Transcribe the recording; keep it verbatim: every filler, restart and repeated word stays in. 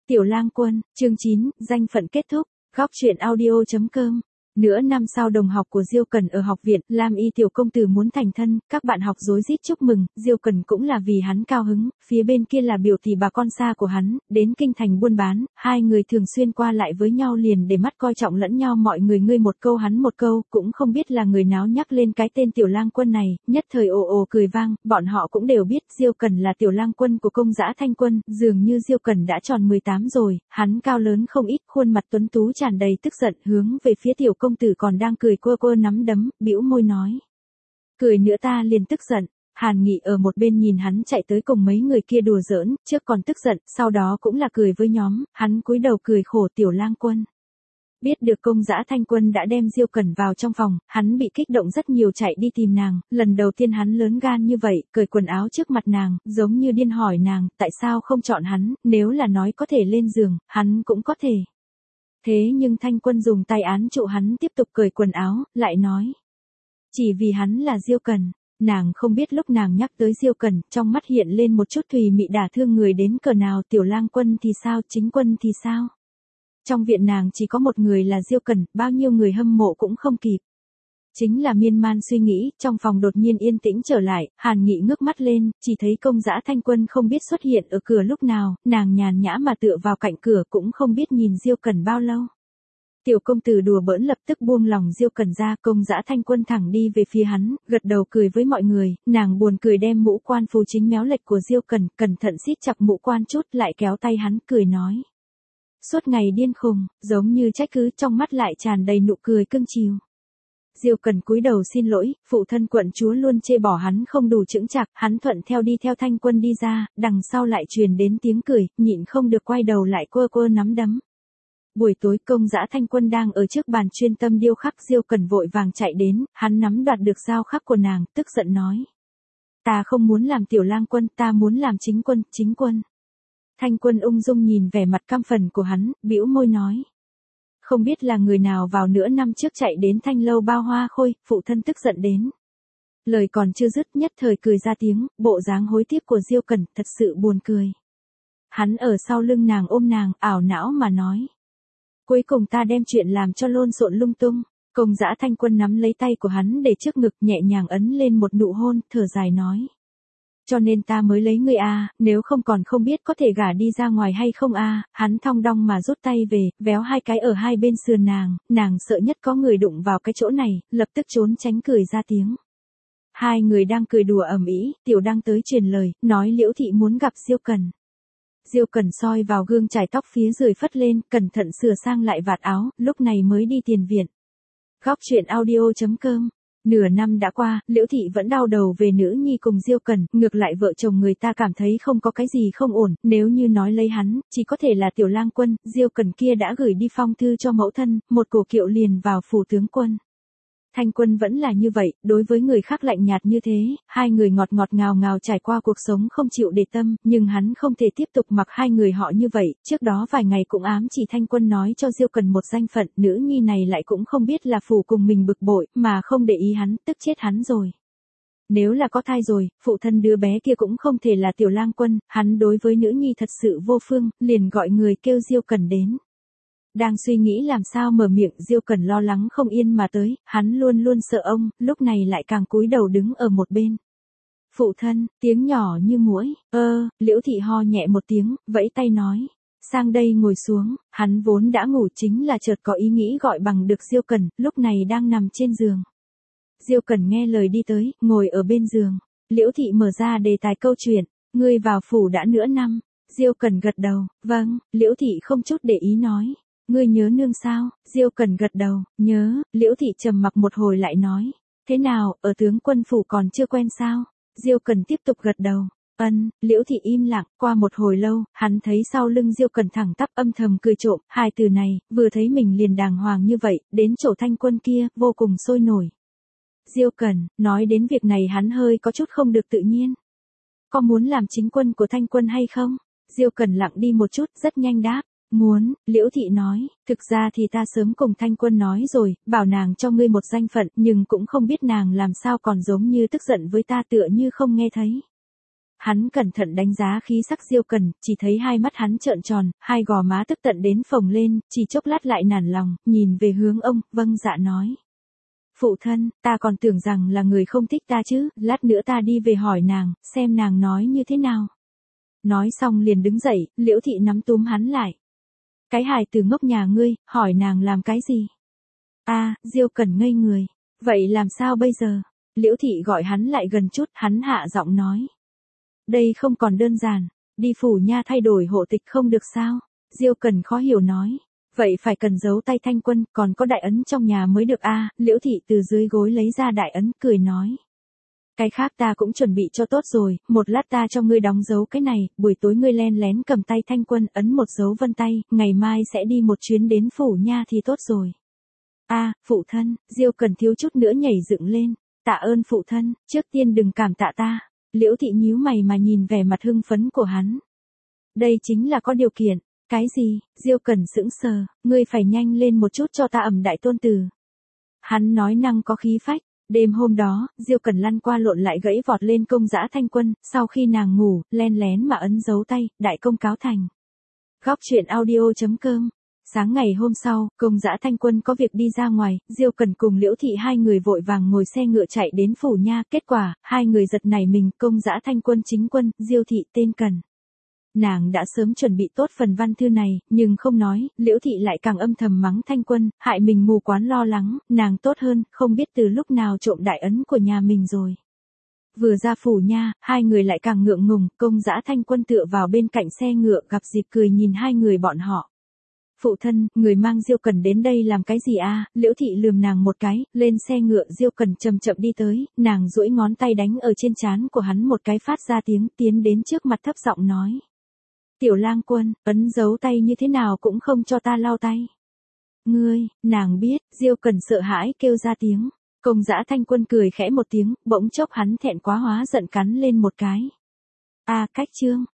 Tiểu Lang Quân, chương chín, danh phận kết thúc, góc truyện audio chấm com. Nửa năm sau đồng học của Diêu Cẩn ở học viện, Lam Y tiểu công tử muốn thành thân, các bạn học rối rít chúc mừng, Diêu Cẩn cũng là vì hắn cao hứng, phía bên kia là biểu tỷ bà con xa của hắn, đến kinh thành buôn bán, hai người thường xuyên qua lại với nhau liền để mắt coi trọng lẫn nhau, mọi người ngươi một câu hắn một câu, cũng không biết là người náo nhắc lên cái tên Tiểu Lang Quân này, nhất thời ồ ồ cười vang, bọn họ cũng đều biết Diêu Cẩn là Tiểu Lang Quân của Công Dã Thanh Quân, dường như Diêu Cẩn đã tròn mười tám rồi, hắn cao lớn không ít, khuôn mặt tuấn tú tràn đầy tức giận, hướng về phía tiểu công tử còn đang cười quơ quơ nắm đấm, bĩu môi nói. Cười nữa ta liền tức giận. Hàn Nghị ở một bên nhìn hắn chạy tới cùng mấy người kia đùa giỡn, trước còn tức giận, sau đó cũng là cười với nhóm, hắn cúi đầu cười khổ Tiểu Lang Quân. Biết được Công Dã Thanh Quân đã đem Diêu Cẩn vào trong phòng, hắn bị kích động rất nhiều chạy đi tìm nàng, lần đầu tiên hắn lớn gan như vậy, cởi quần áo trước mặt nàng, giống như điên hỏi nàng, tại sao không chọn hắn, nếu là nói có thể lên giường, hắn cũng có thể. Thế nhưng Thanh Quân dùng tay án trụ hắn tiếp tục cởi quần áo, lại nói. Chỉ vì hắn là Diêu Cẩn, nàng không biết lúc nàng nhắc tới Diêu Cẩn, trong mắt hiện lên một chút thùy mị đả thương người đến cỡ nào. Tiểu Lang Quân thì sao, Chính Quân thì sao? Trong viện nàng chỉ có một người là Diêu Cẩn, bao nhiêu người hâm mộ cũng không kịp. Chính là miên man suy nghĩ, trong phòng đột nhiên yên tĩnh trở lại, Hàn Nghị ngước mắt lên, chỉ thấy Công Dã Thanh Quân không biết xuất hiện ở cửa lúc nào, nàng nhàn nhã mà tựa vào cạnh cửa cũng không biết nhìn Diêu Cẩn bao lâu. Tiểu công tử đùa bỡn lập tức buông lòng Diêu Cẩn ra, Công Dã Thanh Quân thẳng đi về phía hắn, gật đầu cười với mọi người, nàng buồn cười đem mũ quan phù chính méo lệch của Diêu Cẩn, cẩn thận siết chặt mũ quan chút lại kéo tay hắn, cười nói. Suốt ngày điên khùng, giống như trách cứ, trong mắt lại tràn đầy nụ cười cưng chiều. Diêu Cẩn cúi đầu xin lỗi, phụ thân quận chúa luôn chê bỏ hắn không đủ chững chạc, hắn thuận theo đi theo Thanh Quân đi ra, đằng sau lại truyền đến tiếng cười, nhịn không được quay đầu lại quơ quơ nắm đấm. Buổi tối Công Dã Thanh Quân đang ở trước bàn chuyên tâm điêu khắc, Diêu Cẩn vội vàng chạy đến, hắn nắm đoạt được dao khắc của nàng, tức giận nói. Ta không muốn làm Tiểu Lang Quân, ta muốn làm Chính Quân, Chính Quân. Thanh Quân ung dung nhìn vẻ mặt căm phẫn của hắn, bĩu môi nói. Không biết là người nào vào nửa năm trước chạy đến Thanh lâu bao hoa khôi, phụ thân tức giận đến. Lời còn chưa dứt nhất thời cười ra tiếng, bộ dáng hối tiếc của Diêu Cẩn thật sự buồn cười. Hắn ở sau lưng nàng ôm nàng, ảo não mà nói. Cuối cùng ta đem chuyện làm cho lộn xộn lung tung. Công Dã Thanh Quân nắm lấy tay của hắn để trước ngực nhẹ nhàng ấn lên một nụ hôn, thở dài nói. Cho nên ta mới lấy ngươi a, nếu không còn không biết có thể gả đi ra ngoài hay không a. Hắn thong dong mà rút tay về, véo hai cái ở hai bên sườn nàng, nàng sợ nhất có người đụng vào cái chỗ này, lập tức trốn tránh cười ra tiếng. Hai người đang cười đùa ầm ĩ, Tiểu Đăng tới truyền lời, nói Liễu thị muốn gặp Diêu Cẩn. Diêu Cẩn soi vào gương chải tóc phía dưới phất lên, cẩn thận sửa sang lại vạt áo, lúc này mới đi tiền viện. Góc truyện audio chấm com. Nửa năm đã qua, Liễu thị vẫn đau đầu về nữ nhi cùng Diêu Cẩn, ngược lại vợ chồng người ta cảm thấy không có cái gì không ổn, nếu như nói lấy hắn, chỉ có thể là Tiểu Lang Quân, Diêu Cẩn kia đã gửi đi phong thư cho mẫu thân, một cổ kiệu liền vào phủ tướng quân. Thanh Quân vẫn là như vậy, đối với người khác lạnh nhạt như thế, hai người ngọt ngọt ngào ngào trải qua cuộc sống không chịu để tâm, nhưng hắn không thể tiếp tục mặc hai người họ như vậy, trước đó vài ngày cũng ám chỉ Thanh Quân nói cho Diêu Cẩn một danh phận, nữ nhi này lại cũng không biết là phủ cùng mình bực bội, mà không để ý hắn, tức chết hắn rồi. Nếu là có thai rồi, phụ thân đứa bé kia cũng không thể là Tiểu Lang Quân, hắn đối với nữ nhi thật sự vô phương, liền gọi người kêu Diêu Cẩn đến. Đang suy nghĩ làm sao mở miệng, Diêu Cẩn lo lắng không yên mà tới, hắn luôn luôn sợ ông, lúc này lại càng cúi đầu đứng ở một bên. Phụ thân, tiếng nhỏ như muỗi, ơ, Liễu thị ho nhẹ một tiếng, vẫy tay nói. Sang đây ngồi xuống, hắn vốn đã ngủ chính là chợt có ý nghĩ gọi bằng được Diêu Cẩn, lúc này đang nằm trên giường. Diêu Cẩn nghe lời đi tới, ngồi ở bên giường. Liễu thị mở ra đề tài câu chuyện, ngươi vào phủ đã nửa năm. Diêu Cẩn gật đầu, vâng, Liễu thị không chút để ý nói. Ngươi nhớ nương sao? Diêu Cẩn gật đầu, nhớ, Liễu thị trầm mặc một hồi lại nói. Thế nào, ở tướng quân phủ còn chưa quen sao? Diêu Cẩn tiếp tục gật đầu. Ân, Liễu thị im lặng, qua một hồi lâu, hắn thấy sau lưng Diêu Cẩn thẳng tắp âm thầm cười trộm, hai từ này, vừa thấy mình liền đàng hoàng như vậy, đến chỗ Thanh Quân kia, vô cùng sôi nổi. Diêu Cẩn, nói đến việc này hắn hơi có chút không được tự nhiên. Có muốn làm chính quân của Thanh Quân hay không? Diêu Cẩn lặng đi một chút, rất nhanh đáp. Muốn, Liễu thị nói, thực ra thì ta sớm cùng Thanh Quân nói rồi, bảo nàng cho ngươi một danh phận, nhưng cũng không biết nàng làm sao còn giống như tức giận với ta tựa như không nghe thấy. Hắn cẩn thận đánh giá khí sắc Diêu Cần, chỉ thấy hai mắt hắn trợn tròn, hai gò má tức tận đến phồng lên, chỉ chốc lát lại nản lòng, nhìn về hướng ông, vâng dạ nói. Phụ thân, ta còn tưởng rằng là người không thích ta chứ, lát nữa ta đi về hỏi nàng, xem nàng nói như thế nào. Nói xong liền đứng dậy, Liễu Thị nắm túm hắn lại. Cái hài từ ngốc nhà ngươi, hỏi nàng làm cái gì? A, Diêu Cần ngây người. Vậy làm sao bây giờ? Liễu Thị gọi hắn lại gần chút, hắn hạ giọng nói. Đây không còn đơn giản, đi phủ nha thay đổi hộ tịch không được sao? Diêu Cần khó hiểu nói. Vậy phải cần giấu tay Thanh Quân, còn có đại ấn trong nhà mới được a. Liễu Thị từ dưới gối lấy ra đại ấn, cười nói. Cái khác ta cũng chuẩn bị cho tốt rồi, một lát ta cho ngươi đóng dấu cái này, buổi tối ngươi len lén cầm tay Thanh Quân ấn một dấu vân tay, ngày mai sẽ đi một chuyến đến phủ nha thì tốt rồi. A, phụ thân, Diêu Cần thiếu chút nữa nhảy dựng lên, tạ ơn phụ thân, trước tiên đừng cảm tạ ta. Liễu Thị nhíu mày mà nhìn vẻ mặt hưng phấn của hắn. Đây chính là có điều kiện. Cái gì? Diêu Cần sững sờ, ngươi phải nhanh lên một chút cho ta ẩm đại tôn tử. Hắn nói năng có khí phách. Đêm hôm đó, Diêu Cần lăn qua lộn lại gãy vọt lên công dã Thanh Quân, sau khi nàng ngủ, len lén mà ấn dấu tay, đại công cáo thành. Góc truyện audio chấm com. Sáng ngày hôm sau, công dã Thanh Quân có việc đi ra ngoài, Diêu Cần cùng Liễu Thị hai người vội vàng ngồi xe ngựa chạy đến phủ nha, kết quả, hai người giật nảy mình, công dã Thanh Quân chính quân, Diêu Thị tên Cần. Nàng đã sớm chuẩn bị tốt phần văn thư này, nhưng không nói, Liễu Thị lại càng âm thầm mắng Thanh Quân, hại mình mù quáng lo lắng, nàng tốt hơn, không biết từ lúc nào trộm đại ấn của nhà mình rồi. Vừa ra phủ nha, hai người lại càng ngượng ngùng, công dã Thanh Quân tựa vào bên cạnh xe ngựa gặp dịp cười nhìn hai người bọn họ. Phụ thân, người mang Diêu Cần đến đây làm cái gì a? Liễu Thị lườm nàng một cái, lên xe ngựa Diêu Cần chậm chậm đi tới, nàng duỗi ngón tay đánh ở trên trán của hắn một cái phát ra tiếng, tiến đến trước mặt thấp giọng nói. Tiểu lang quân, ấn dấu tay như thế nào cũng không cho ta lau tay. Ngươi, nàng biết, Diêu Cần sợ hãi kêu ra tiếng. Công dã Thanh Quân cười khẽ một tiếng, bỗng chốc hắn thẹn quá hóa giận cắn lên một cái. A cách chương.